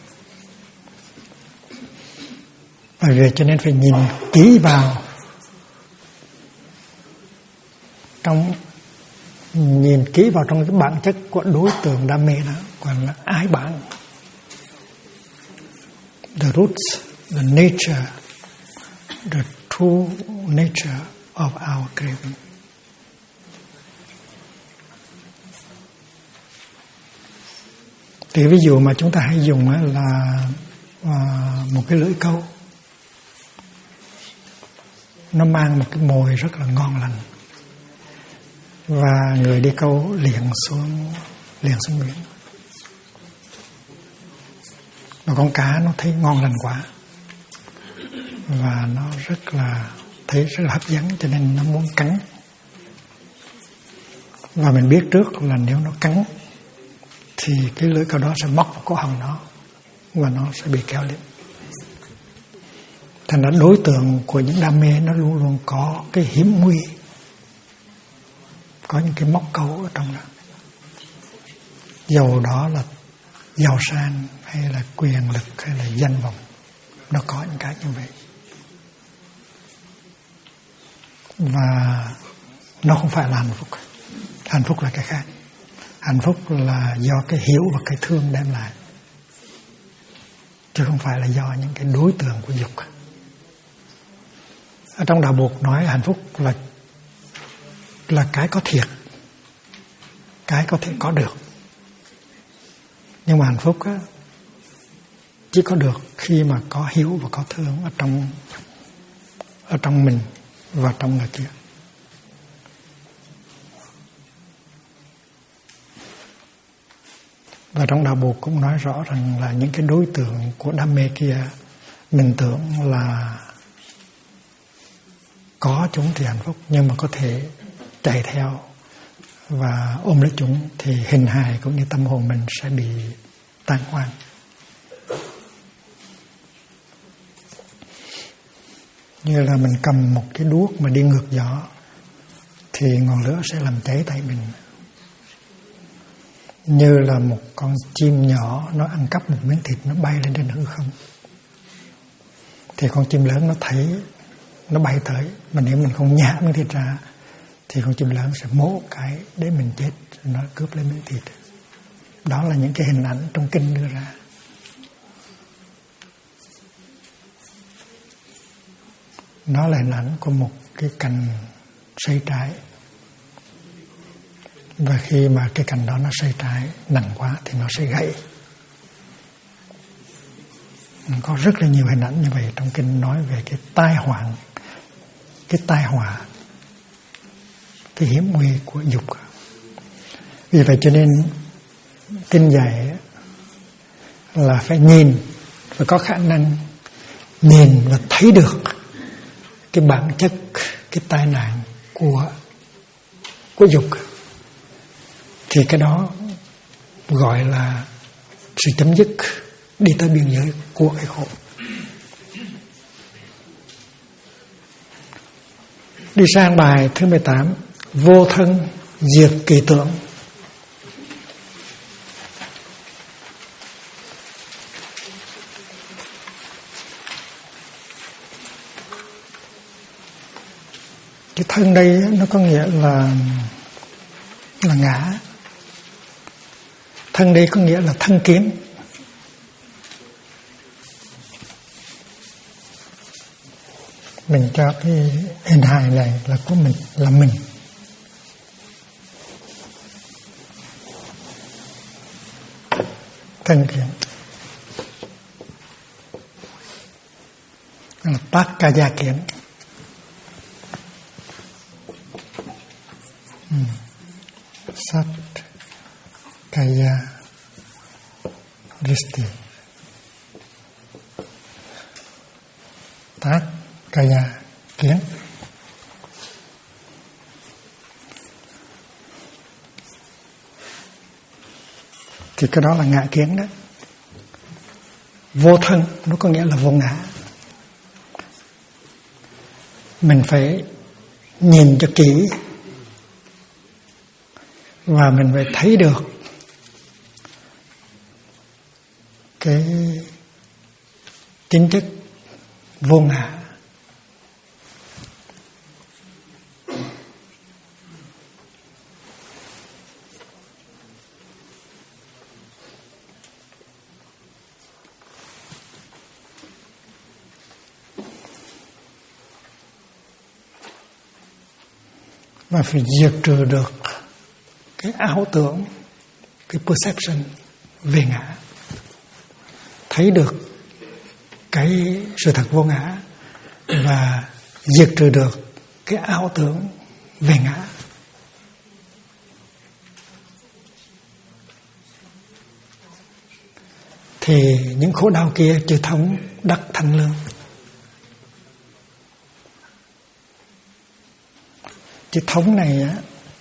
Và vì cho nên phải nhìn kỹ vào trong cái bản chất của đối tượng đam mê đó, gọi là ái bản. The roots, the nature, the true nature of our craving. Thì ví dụ mà chúng ta hay dùng là một cái lưỡi câu, nó mang một cái mồi rất là ngon lành, và người đi câu liền xuống biển, và con cá nó thấy ngon lành quá và nó thấy rất là hấp dẫn, cho nên nó muốn cắn. Và mình biết trước là nếu nó cắn thì cái lưỡi câu đó sẽ móc vào cổ họng nó và nó sẽ bị kéo lên. Thành ra đối tượng của những đam mê nó luôn luôn có cái hiểm nguy, có những cái móc câu ở trong đó. Dầu đó là giàu sang hay là quyền lực hay là danh vọng, nó có những cái như vậy. Và nó không phải là hạnh phúc. Hạnh phúc là cái khác. Hạnh phúc là do cái hiểu và cái thương đem lại, chứ không phải là do những cái đối tượng của dục. Ở trong đạo Phật nói hạnh phúc là cái có thiệt, cái có thể có được. Nhưng mà hạnh phúc á, chỉ có được khi mà có hiếu và có thương ở trong mình và trong người kia. Và trong đạo Phật cũng nói rõ rằng là những cái đối tượng của đam mê kia, mình tưởng là có chúng thì hạnh phúc, nhưng mà có thể chạy theo và ôm lấy chúng thì hình hài cũng như tâm hồn mình sẽ bị tan hoang. Như là mình cầm một cái đuốc mà đi ngược gió thì ngọn lửa sẽ làm cháy tay mình. Như là một con chim nhỏ nó ăn cắp một miếng thịt, nó bay lên trên hư không, thì con chim lớn nó thấy nó bay tới, mà nếu mình không nhả miếng thịt ra thì con chim lớn sẽ mổ cái để mình chết, nó cướp lấy miếng thịt. Đó là những cái hình ảnh trong kinh đưa ra. Nó là hình ảnh của một cái cành xây trái, và khi mà cái cành đó nó xây trái nặng quá thì nó sẽ gãy. Có rất là nhiều hình ảnh như vậy trong kinh nói về cái tai họa, cái hiểm nguy của dục. Vì vậy cho nên kinh dạy là phải nhìn, phải có khả năng nhìn và thấy được cái bản chất, cái tai nạn của dục, thì cái đó gọi là sự chấm dứt, đi tới biên giới của cái khổ. Đi sang bài thứ 18, vô thân diệt kỳ tưởng. Cái thân đây nó có nghĩa là ngã. Thân đây có nghĩa là thân kiến. Mình cho cái hình hài này là của mình, là mình. Thân kiến là tác ca gia kiến. Sát kaya risti, tác kaya kiến. Thì cái đó là ngã kiến đó. Vô thân nó có nghĩa là vô ngã. Mình phải nhìn cho kỹ và mình phải thấy được cái tính chất vô ngã. Và phải diệt trừ được cái ảo tưởng, cái perception về ngã, thấy được cái sự thật vô ngã và diệt trừ được cái ảo tưởng về ngã. Thì những khổ đau kia chư thống đắc thanh lương. Chữ thống này á,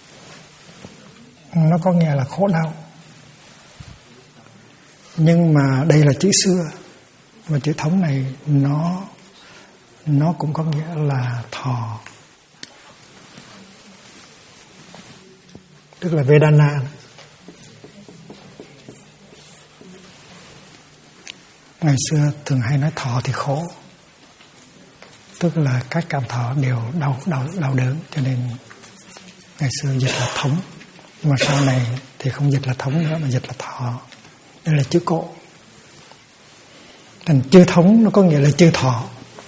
nó có nghĩa là khổ đau, nhưng mà đây là chữ xưa, và chữ thống này nó cũng có nghĩa là thọ, tức là Vedana. Ngày xưa thường hay nói thọ thì khổ, tức là các cảm thọ đều đau đớn, cho nên ngày xưa dịch là thống. Mà sau này thì không dịch là thống nữa mà dịch là thọ. Đây là chữ cổ. Thành chư thống nó có nghĩa là chư thọ.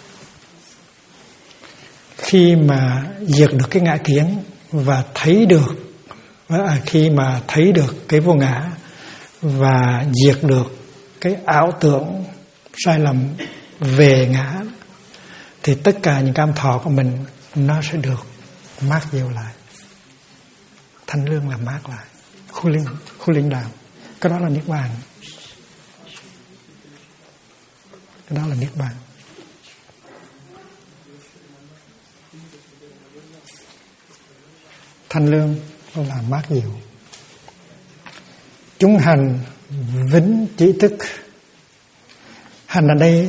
Khi mà diệt được cái ngã kiến và thấy được, khi mà thấy được cái vô ngã và diệt được cái ảo tưởng sai lầm về ngã, thì tất cả những cảm thọ của mình nó sẽ được mát dịu lại. Thanh lương là mát lại, khu linh đạo. Cái đó là niết bàn. Cái đó là niết bàn. Thanh lương là mát dịu. Chúng hành vĩnh chỉ thức. Hành ở đây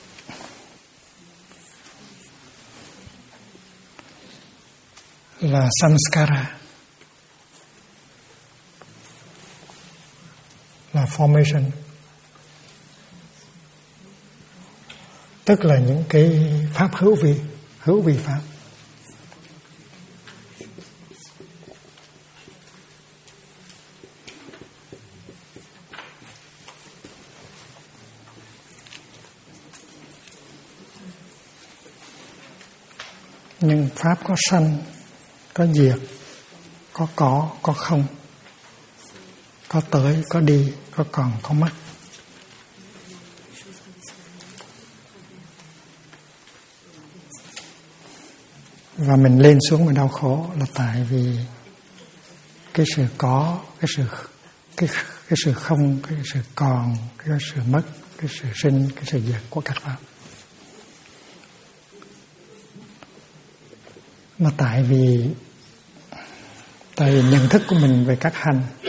là samskara, là formation, tức là những cái pháp hữu vi pháp. Nhưng pháp có sanh, có diệt, có không, có tới, có đi, có còn, có mất. Và mình lên xuống mình đau khổ là tại vì cái sự có, cái sự cái sự không, cái sự còn, cái sự mất, cái sự sinh, cái sự diệt của các pháp. Mà tại vì nhận thức của mình về các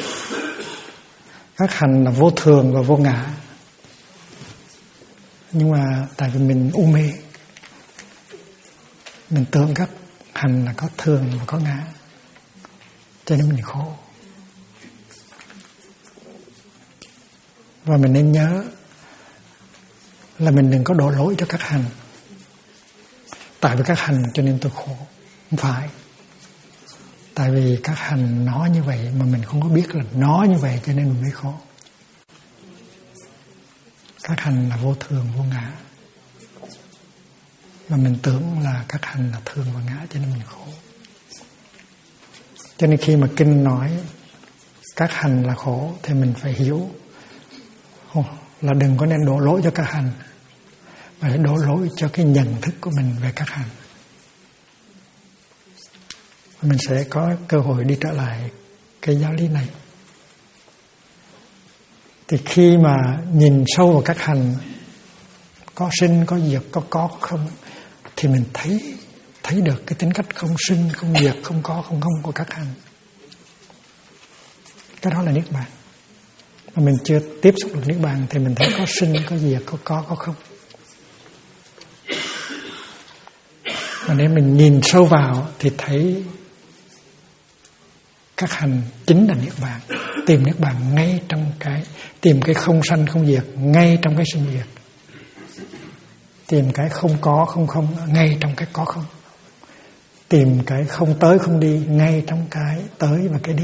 hành là vô thường và vô ngã, nhưng mà tại vì mình u mê, mình tưởng các hành là có thường và có ngã, cho nên mình khổ. Và mình nên nhớ là mình đừng có đổ lỗi cho các hành. Tại vì các hành cho nên tôi khổ. Không phải. Tại vì các hành nói như vậy mà mình không có biết là nói như vậy cho nên mình mới khổ. Các hành là vô thường, vô ngã. Mà mình tưởng là các hành là thường và ngã cho nên mình khổ. Cho nên khi mà kinh nói các hành là khổ thì mình phải hiểu là đừng có nên đổ lỗi cho các hành, mà phải đổ lỗi cho cái nhận thức của mình về các hành. Mình sẽ có cơ hội đi trở lại cái giáo lý này. Thì khi mà nhìn sâu vào các hành, có sinh, có diệt, có không, thì mình thấy được cái tính cách không sinh, không diệt, không có, không không của các hành. Cái đó là niết bàn. Mà mình chưa tiếp xúc được niết bàn thì mình thấy có sinh, có diệt, có không. Mà nếu mình nhìn sâu vào thì thấy các hành chính là niết bàn. Tìm niết bàn ngay trong tìm cái không sanh không diệt ngay trong cái sinh diệt. Tìm cái không có không không ngay trong cái có không. Tìm cái không tới không đi ngay trong cái tới và cái đi.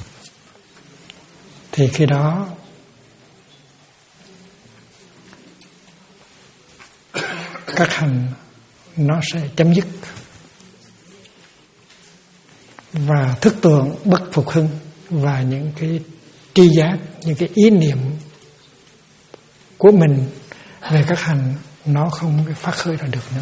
Thì khi đó các hành nó sẽ chấm dứt. Và thức tưởng bất phục hưng và những cái tri giác, những cái ý niệm của mình về các hành nó không phát khởi ra được nữa.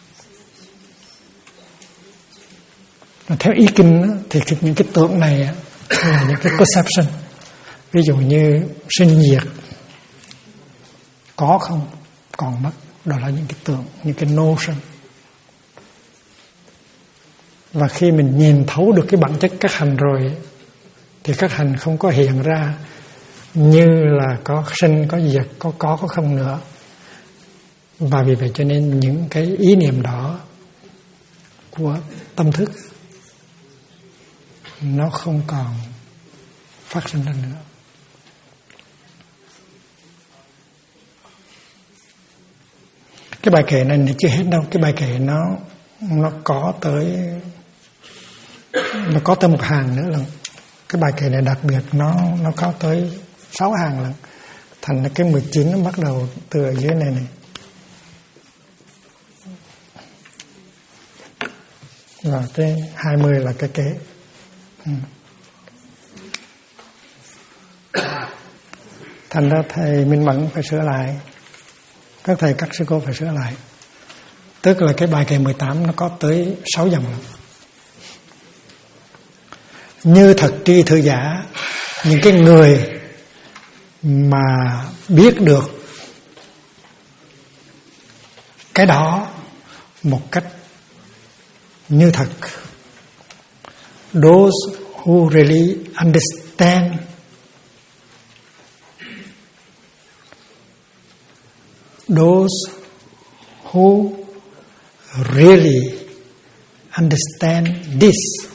Theo ý kinh thì những cái tưởng này là những cái perception. Ví dụ như sinh diệt, có không, còn mất, đó là những cái tưởng, những cái notion. Và khi mình nhìn thấu được cái bản chất các hành rồi thì các hành không có hiện ra như là có sinh, có diệt, có không nữa. Và vì vậy cho nên những cái ý niệm đó của tâm thức nó không còn phát sinh ra nữa. Cái bài kệ này chưa hết đâu. Cái bài kệ nó có tới một hàng nữa lần. Cái bài kệ này đặc biệt nó có tới 6 hàng lần. Thành ra cái 19 nó bắt đầu từ ở dưới này. Và cái 20 là cái kế. Thành ra thầy Minh Mẫn phải sửa lại. Các thầy các sư cô phải sửa lại. Tức là cái bài kệ 18 nó có tới 6 dòng lắm. Như thật tri thư giả, những cái người mà biết được cái đó một cách như thật. Those who really understand those who really understand this.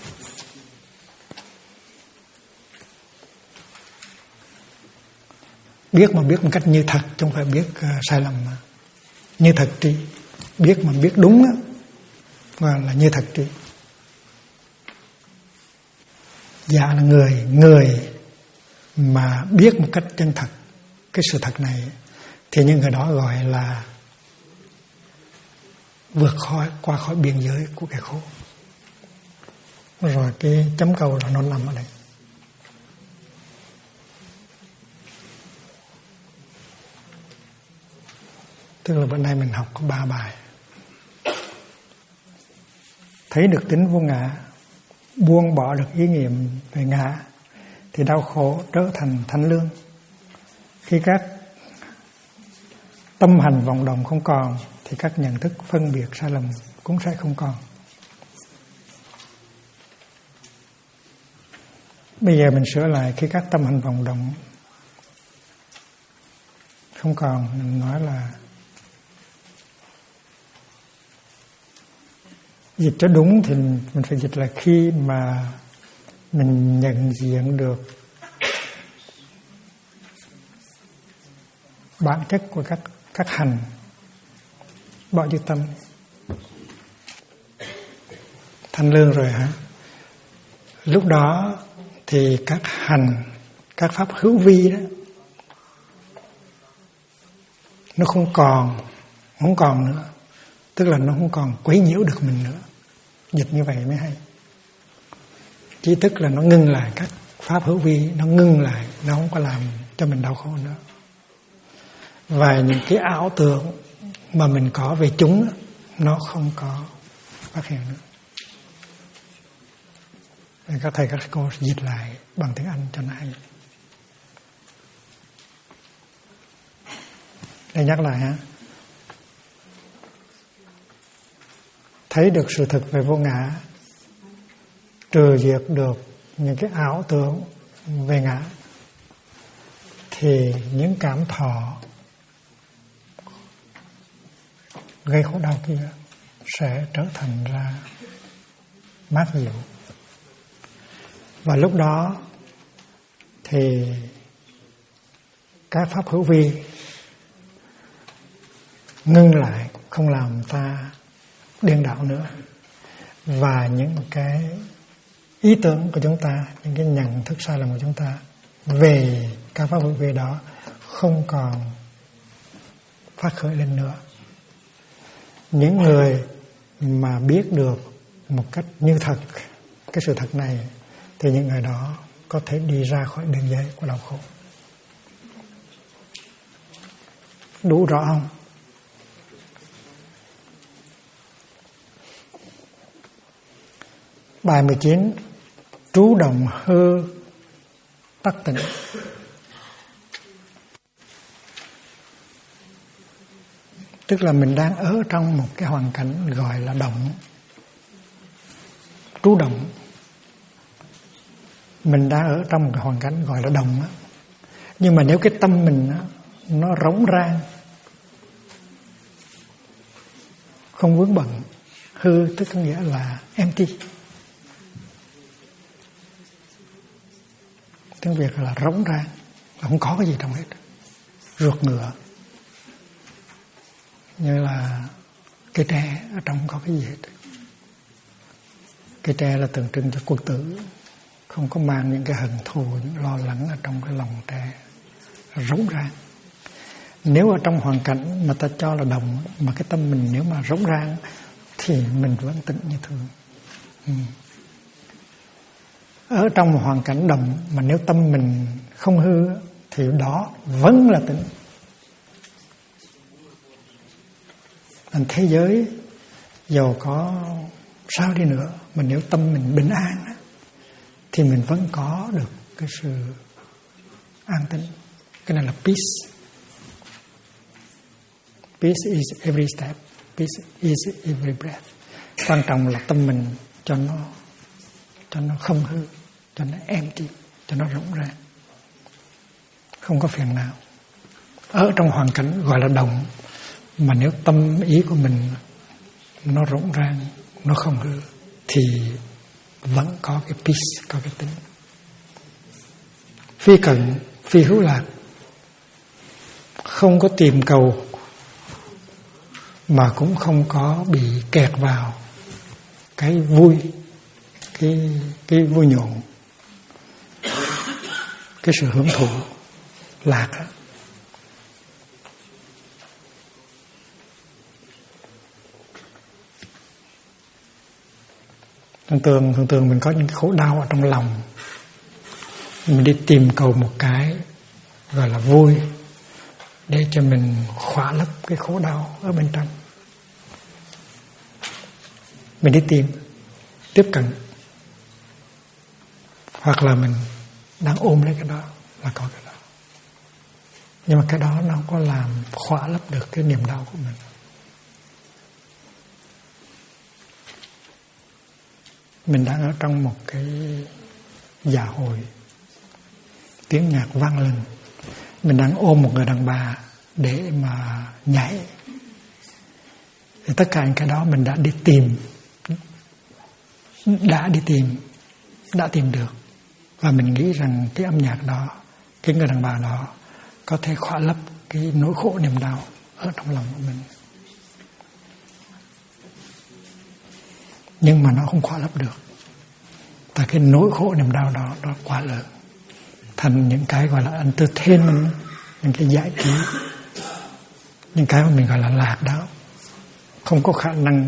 Biết mà biết một cách như thật, chứ không phải biết sai lầm mà. Như thật tri, biết mà biết đúng á, và là như thật tri. Dạ là người mà biết một cách chân thật cái sự thật này, thì những người đó gọi là vượt qua khỏi biên giới của cái khổ. Rồi cái chấm câu là nó nằm ở đây. Tức là bữa nay mình học có 3 bài. Thấy được tính vô ngã, buông bỏ được ý niệm về ngã, thì đau khổ trở thành thanh lương. Khi các tâm hành vọng động không còn thì các nhận thức phân biệt sai lầm cũng sẽ không còn. Bây giờ mình sửa lại, khi các tâm hành vọng động không còn, mình nói là dịch cho đúng thì mình phải dịch là khi mà mình nhận diện được bản chất của các hành, bỏ chữ tâm, thanh lương rồi hả? Lúc đó thì các hành, các pháp hữu vi đó, nó không còn nữa. Tức là nó không còn quấy nhiễu được mình nữa. Dịch như vậy mới hay. Chỉ tức là nó ngưng lại, các pháp hữu vi nó ngưng lại, nó không có làm cho mình đau khổ nữa. Và những cái ảo tưởng mà mình có về chúng, nó không có phát hiện nữa. Nên các thầy các cô dịch lại bằng tiếng Anh cho nó hay. Để nhắc lại ha. Thấy được sự thật về vô ngã, trừ diệt được những cái ảo tưởng về ngã, thì những cảm thọ gây khổ đau kia sẽ trở thành ra mát dịu. Và lúc đó thì các pháp hữu vi ngưng lại, không làm ta điên đảo nữa. Và những cái ý tưởng của chúng ta, những cái nhận thức sai lầm của chúng ta về các pháp hữu vi đó không còn phát khởi lên nữa. Những người mà biết được một cách như thật cái sự thật này thì những người đó có thể đi ra khỏi đường dây của đau khổ. Đủ rõ không? Bài 19, trú động hư tắc tỉnh. Tức là mình đang ở trong một cái hoàn cảnh gọi là động, trú động. Mình đang ở trong một cái hoàn cảnh gọi là động á. Nhưng mà nếu cái tâm mình á, nó rỗng rang, không vướng bận, hư tức có nghĩa là empty. Tiếng Việt là rỗng rang, là không có cái gì trong hết, ruột ngựa. Như là cây tre ở trong không có cái gì hết. Cây tre là tượng trưng cho quân tử, không có mang những cái hận thù, những lo lắng ở trong cái lòng tre, rỗng rang. Nếu ở trong hoàn cảnh mà ta cho là đồng, mà cái tâm mình nếu mà rỗng rang thì mình vẫn tĩnh như thường. Ở trong một hoàn cảnh đồng mà nếu tâm mình không hư thì đó vẫn là tĩnh. Thành thế giới dầu có sao đi nữa mà nếu tâm mình bình an thì mình vẫn có được cái sự an tĩnh. Cái này là peace. Peace is every step. Peace is every breath. Quan trọng là tâm mình cho nó không hư, cho nó empty, cho nó rỗng rang, không có phiền não. Ở trong hoàn cảnh gọi là đồng, mà nếu tâm ý của mình nó rỗng rang, nó không hư thì vẫn có cái peace, có cái tính. Phi cận, phi hữu lạc, không có tìm cầu mà cũng không có bị kẹt vào cái vui, cái vui nhộn, cái sự hưởng thụ lạc đó. Thường thường mình có những cái khổ đau ở trong lòng, mình đi tìm cầu một cái gọi là vui để cho mình khỏa lấp cái khổ đau ở bên trong. Mình đi tìm, tiếp cận, hoặc là mình đang ôm lấy cái đó là có cái đó. Nhưng mà cái đó nó không có làm khỏa lấp được cái niềm đau của mình. Mình đang ở trong một cái dạ hội, tiếng nhạc vang lên, mình đang ôm một người đàn bà để mà nhảy. Thì tất cả những cái đó mình đã đi tìm, đã tìm được. Và mình nghĩ rằng cái âm nhạc đó, cái người đàn bà đó có thể khỏa lấp cái nỗi khổ niềm đau ở trong lòng của mình. Nhưng mà nó không khỏa lấp được. Tại cái nỗi khổ niềm đau đó nó quá lớn. Thành những cái gọi là entertainment, những cái giải trí, những cái mà mình gọi là lạc đó, không có khả năng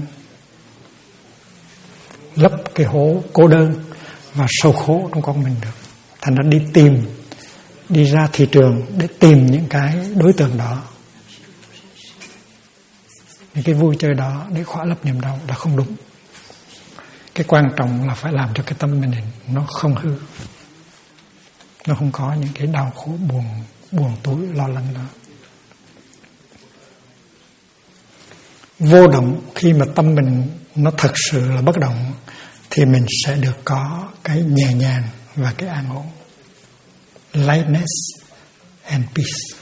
lấp cái hố cô đơn và sầu khổ trong con mình được. Thành ra đi ra thị trường để tìm những cái đối tượng đó, những cái vui chơi đó để khỏa lấp niềm đau là không đúng. Cái quan trọng là phải làm cho cái tâm mình nó không hư, nó không có những cái đau khổ buồn túi lo lắng đó. Vô động, khi mà tâm mình nó thật sự là bất động thì mình sẽ được có cái nhẹ nhàng và cái an ổn. Lightness and peace.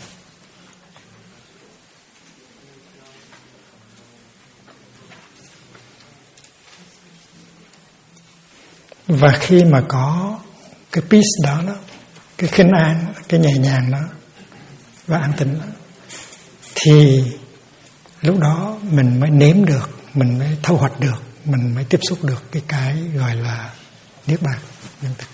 Và khi mà có cái peace đó, cái khinh an, cái nhẹ nhàng đó và an tĩnh đó, thì lúc đó mình mới nếm được, mình mới thâu hoạch được, mình mới tiếp xúc được cái gọi là niết bàn.